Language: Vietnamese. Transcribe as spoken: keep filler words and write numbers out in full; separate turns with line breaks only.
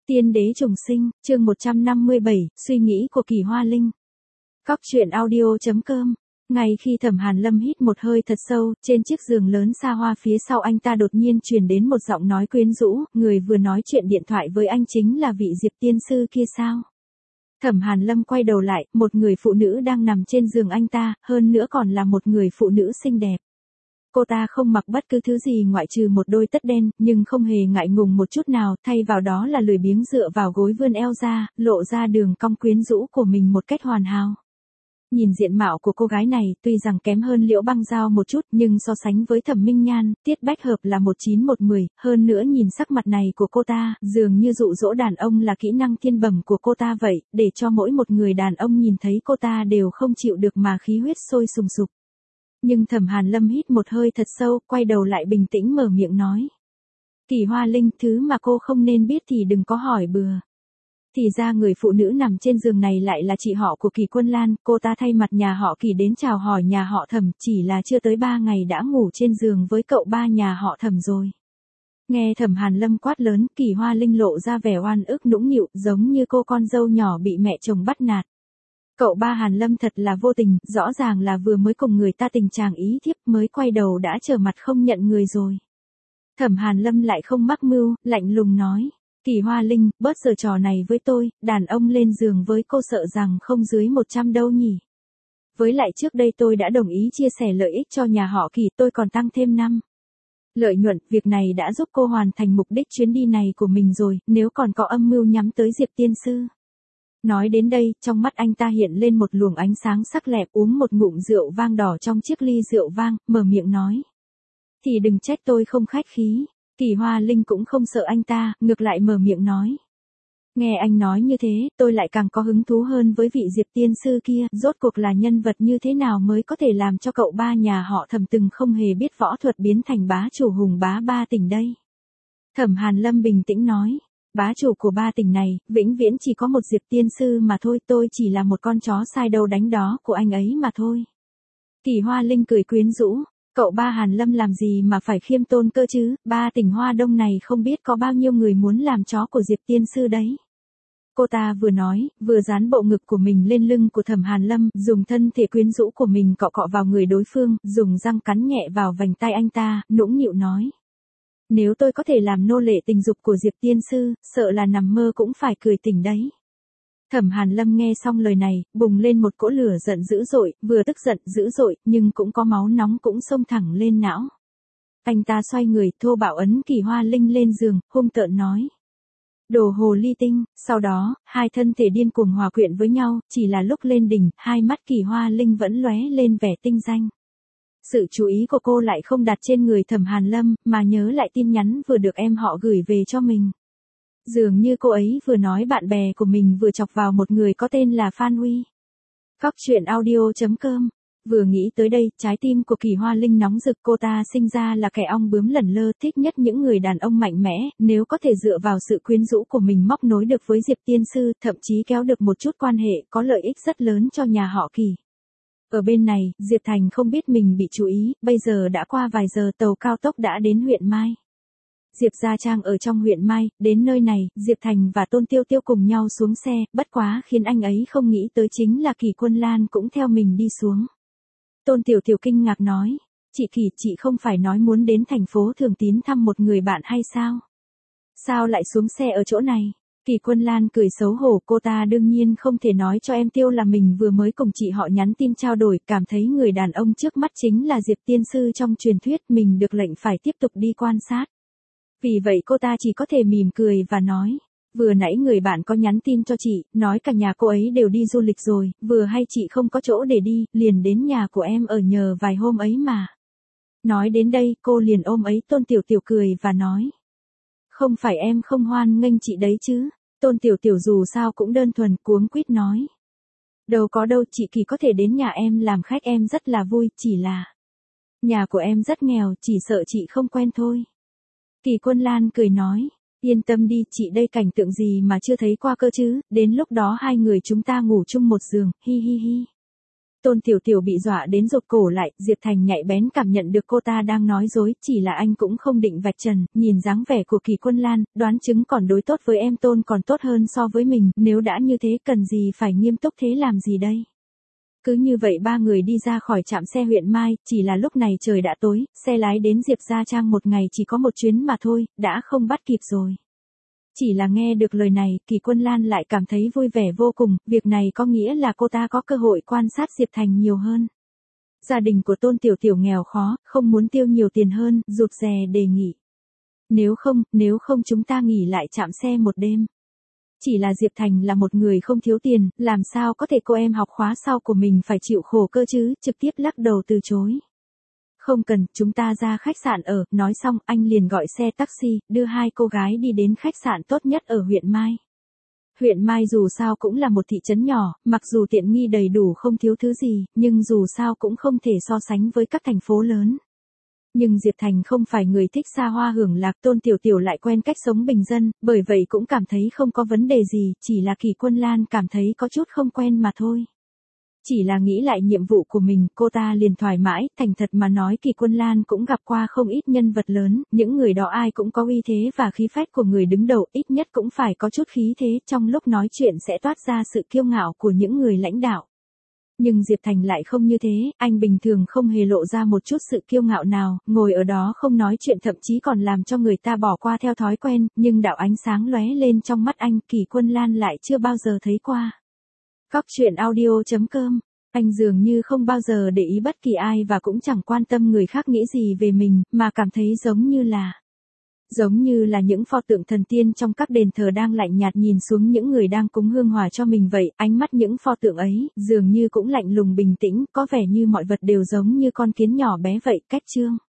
Tiên đế trùng sinh, chương một trăm năm mươi bảy, suy nghĩ của Kỳ Hoa Linh. Cóc truyện audio.com. Ngay khi Thẩm Hàn Lâm hít một hơi thật sâu, trên chiếc giường lớn xa hoa phía sau anh ta đột nhiên truyền đến một giọng nói quyến rũ, người vừa nói chuyện điện thoại với anh chính là vị Diệp tiên sư kia sao? Thẩm Hàn Lâm quay đầu lại, một người phụ nữ đang nằm trên giường anh ta, hơn nữa còn là một người phụ nữ xinh đẹp. Cô ta không mặc bất cứ thứ gì ngoại trừ một đôi tất đen, nhưng không hề ngại ngùng một chút nào, thay vào đó là lười biếng dựa vào gối vươn eo ra, lộ ra đường cong quyến rũ của mình một cách hoàn hảo. Nhìn diện mạo của cô gái này, tuy rằng kém hơn Liễu Băng Giao một chút, nhưng so sánh với Thẩm Minh Nhan, Tiết Bách Hợp là một chín một mười, hơn nữa nhìn sắc mặt này của cô ta, dường như dụ dỗ đàn ông là kỹ năng thiên bẩm của cô ta vậy, để cho mỗi một người đàn ông nhìn thấy cô ta đều không chịu được mà khí huyết sôi sùng sục. Nhưng Thẩm Hàn Lâm hít một hơi thật sâu, quay đầu lại bình tĩnh mở miệng nói. Kỳ Hoa Linh, thứ mà cô không nên biết thì đừng có hỏi bừa. Thì ra người phụ nữ nằm trên giường này lại là chị họ của Kỳ Quân Lan, cô ta thay mặt nhà họ Kỳ đến chào hỏi nhà họ Thẩm, chỉ là chưa tới ba ngày đã ngủ trên giường với cậu ba nhà họ Thẩm rồi. Nghe Thẩm Hàn Lâm quát lớn, Kỳ Hoa Linh lộ ra vẻ oan ức nũng nịu, giống như cô con dâu nhỏ bị mẹ chồng bắt nạt. Cậu ba Hàn Lâm thật là vô tình, rõ ràng là vừa mới cùng người ta tình chàng ý thiếp mới quay đầu đã trở mặt không nhận người rồi. Thẩm Hàn Lâm lại không mắc mưu, lạnh lùng nói. Kỳ Hoa Linh, bớt giở trò này với tôi, đàn ông lên giường với cô sợ rằng không dưới một trăm đâu nhỉ. Với lại trước đây tôi đã đồng ý chia sẻ lợi ích cho nhà họ Kỳ, tôi còn tăng thêm năm. Lợi nhuận, việc này đã giúp cô hoàn thành mục đích chuyến đi này của mình rồi, nếu còn có âm mưu nhắm tới Diệp tiên sư. Nói đến đây, trong mắt anh ta hiện lên một luồng ánh sáng sắc lẹm, uống một ngụm rượu vang đỏ trong chiếc ly rượu vang, mở miệng nói. Thì đừng trách tôi không khách khí. Kỳ Hoa Linh cũng không sợ anh ta, ngược lại mở miệng nói. Nghe anh nói như thế, tôi lại càng có hứng thú hơn với vị Diệp tiên sư kia, rốt cuộc là nhân vật như thế nào mới có thể làm cho cậu ba nhà họ Thẩm từng không hề biết võ thuật biến thành bá chủ hùng bá ba tỉnh đây. Thẩm Hàn Lâm bình tĩnh nói. Bá chủ của ba tỉnh này, vĩnh viễn chỉ có một Diệp tiên sư mà thôi, tôi chỉ là một con chó sai đâu đánh đó của anh ấy mà thôi. Kỳ Hoa Linh cười quyến rũ, cậu ba Hàn Lâm làm gì mà phải khiêm tôn cơ chứ, ba tỉnh Hoa Đông này không biết có bao nhiêu người muốn làm chó của Diệp tiên sư đấy. Cô ta vừa nói, vừa dán bộ ngực của mình lên lưng của Thẩm Hàn Lâm, dùng thân thể quyến rũ của mình cọ cọ vào người đối phương, dùng răng cắn nhẹ vào vành tay anh ta, nũng nịu nói. Nếu tôi có thể làm nô lệ tình dục của Diệp tiên sư, sợ là nằm mơ cũng phải cười tỉnh đấy. Thẩm Hàn Lâm nghe xong lời này, bùng lên một cỗ lửa giận dữ dội, vừa tức giận dữ dội, nhưng cũng có máu nóng cũng xông thẳng lên não. Anh ta xoay người, thô bạo ấn Kỳ Hoa Linh lên giường, hung tợn nói. Đồ hồ ly tinh, sau đó, hai thân thể điên cuồng hòa quyện với nhau, chỉ là lúc lên đỉnh, hai mắt Kỳ Hoa Linh vẫn lóe lên vẻ tinh danh. Sự chú ý của cô lại không đặt trên người Thẩm Hàn Lâm, mà nhớ lại tin nhắn vừa được em họ gửi về cho mình. Dường như cô ấy vừa nói bạn bè của mình vừa chọc vào một người có tên là Phan Huy. Cóc truyện audio.com. Vừa nghĩ tới đây, trái tim của Kỳ Hoa Linh nóng rực, cô ta sinh ra là kẻ ong bướm lẩn lơ, thích nhất những người đàn ông mạnh mẽ, nếu có thể dựa vào sự quyến rũ của mình móc nối được với Diệp tiên sư, thậm chí kéo được một chút quan hệ, có lợi ích rất lớn cho nhà họ Kỳ. Ở bên này, Diệp Thành không biết mình bị chú ý, bây giờ đã qua vài giờ tàu cao tốc đã đến huyện Mai. Diệp Gia Trang ở trong huyện Mai, đến nơi này, Diệp Thành và Tôn Tiêu Tiêu cùng nhau xuống xe, bất quá khiến anh ấy không nghĩ tới chính là Kỳ Quân Lan cũng theo mình đi xuống. Tôn Tiểu Tiểu kinh ngạc nói, chị Kỳ, chị không phải nói muốn đến thành phố Thường Tín thăm một người bạn hay sao? Sao lại xuống xe ở chỗ này? Kỳ Quân Lan cười xấu hổ, cô ta đương nhiên không thể nói cho em Tiêu là mình vừa mới cùng chị họ nhắn tin trao đổi, cảm thấy người đàn ông trước mắt chính là Diệp tiên sư trong truyền thuyết, mình được lệnh phải tiếp tục đi quan sát. Vì vậy cô ta chỉ có thể mỉm cười và nói, vừa nãy người bạn có nhắn tin cho chị, nói cả nhà cô ấy đều đi du lịch rồi, vừa hay chị không có chỗ để đi, liền đến nhà của em ở nhờ vài hôm ấy mà. Nói đến đây, cô liền ôm ấy Tôn Tiểu Tiểu cười và nói. Không phải em không hoan nghênh chị đấy chứ. Tôn Tiểu Tiểu dù sao cũng đơn thuần, cuống quýt nói. Đâu có đâu, chị Kỳ có thể đến nhà em làm khách, em rất là vui, chỉ là nhà của em rất nghèo, chỉ sợ chị không quen thôi. Kỳ Quân Lan cười nói, yên tâm đi, chị đây cảnh tượng gì mà chưa thấy qua cơ chứ, đến lúc đó hai người chúng ta ngủ chung một giường, hi hi hi. Tôn Tiểu Tiểu bị dọa đến rụt cổ lại, Diệp Thành nhạy bén cảm nhận được cô ta đang nói dối, chỉ là anh cũng không định vạch trần, nhìn dáng vẻ của Kỳ Quân Lan, đoán chứng còn đối tốt với em Tôn còn tốt hơn so với mình, nếu đã như thế cần gì phải nghiêm túc thế làm gì đây. Cứ như vậy ba người đi ra khỏi trạm xe huyện Mai, chỉ là lúc này trời đã tối, xe lái đến Diệp Gia Trang một ngày chỉ có một chuyến mà thôi, đã không bắt kịp rồi. Chỉ là nghe được lời này, Kỳ Quân Lan lại cảm thấy vui vẻ vô cùng, việc này có nghĩa là cô ta có cơ hội quan sát Diệp Thành nhiều hơn. Gia đình của Tôn Tiểu Tiểu nghèo khó, không muốn tiêu nhiều tiền hơn, rụt rè đề nghị. Nếu không, nếu không chúng ta nghỉ lại trạm xe một đêm. Chỉ là Diệp Thành là một người không thiếu tiền, làm sao có thể cô em học khóa sau của mình phải chịu khổ cơ chứ, trực tiếp lắc đầu từ chối. Không cần, chúng ta ra khách sạn ở, nói xong anh liền gọi xe taxi, đưa hai cô gái đi đến khách sạn tốt nhất ở huyện Mai. Huyện Mai dù sao cũng là một thị trấn nhỏ, mặc dù tiện nghi đầy đủ không thiếu thứ gì, nhưng dù sao cũng không thể so sánh với các thành phố lớn. Nhưng Diệp Thành không phải người thích xa hoa hưởng lạc, Tôn Tiểu Tiểu lại quen cách sống bình dân, bởi vậy cũng cảm thấy không có vấn đề gì, chỉ là Kỳ Quân Lan cảm thấy có chút không quen mà thôi. Chỉ là nghĩ lại nhiệm vụ của mình, cô ta liền thoải mái, thành thật mà nói Kỳ Quân Lan cũng gặp qua không ít nhân vật lớn, những người đó ai cũng có uy thế và khí phách của người đứng đầu, ít nhất cũng phải có chút khí thế, trong lúc nói chuyện sẽ toát ra sự kiêu ngạo của những người lãnh đạo. Nhưng Diệp Thành lại không như thế, anh bình thường không hề lộ ra một chút sự kiêu ngạo nào, ngồi ở đó không nói chuyện thậm chí còn làm cho người ta bỏ qua theo thói quen, nhưng đạo ánh sáng lóe lên trong mắt anh, Kỳ Quân Lan lại chưa bao giờ thấy qua. Cóc truyện audio chấm com, anh dường như không bao giờ để ý bất kỳ ai và cũng chẳng quan tâm người khác nghĩ gì về mình, mà cảm thấy giống như là... Giống như là những pho tượng thần tiên trong các đền thờ đang lạnh nhạt nhìn xuống những người đang cúng hương hỏa cho mình vậy, ánh mắt những pho tượng ấy, dường như cũng lạnh lùng bình tĩnh, có vẻ như mọi vật đều giống như con kiến nhỏ bé vậy, cách chương.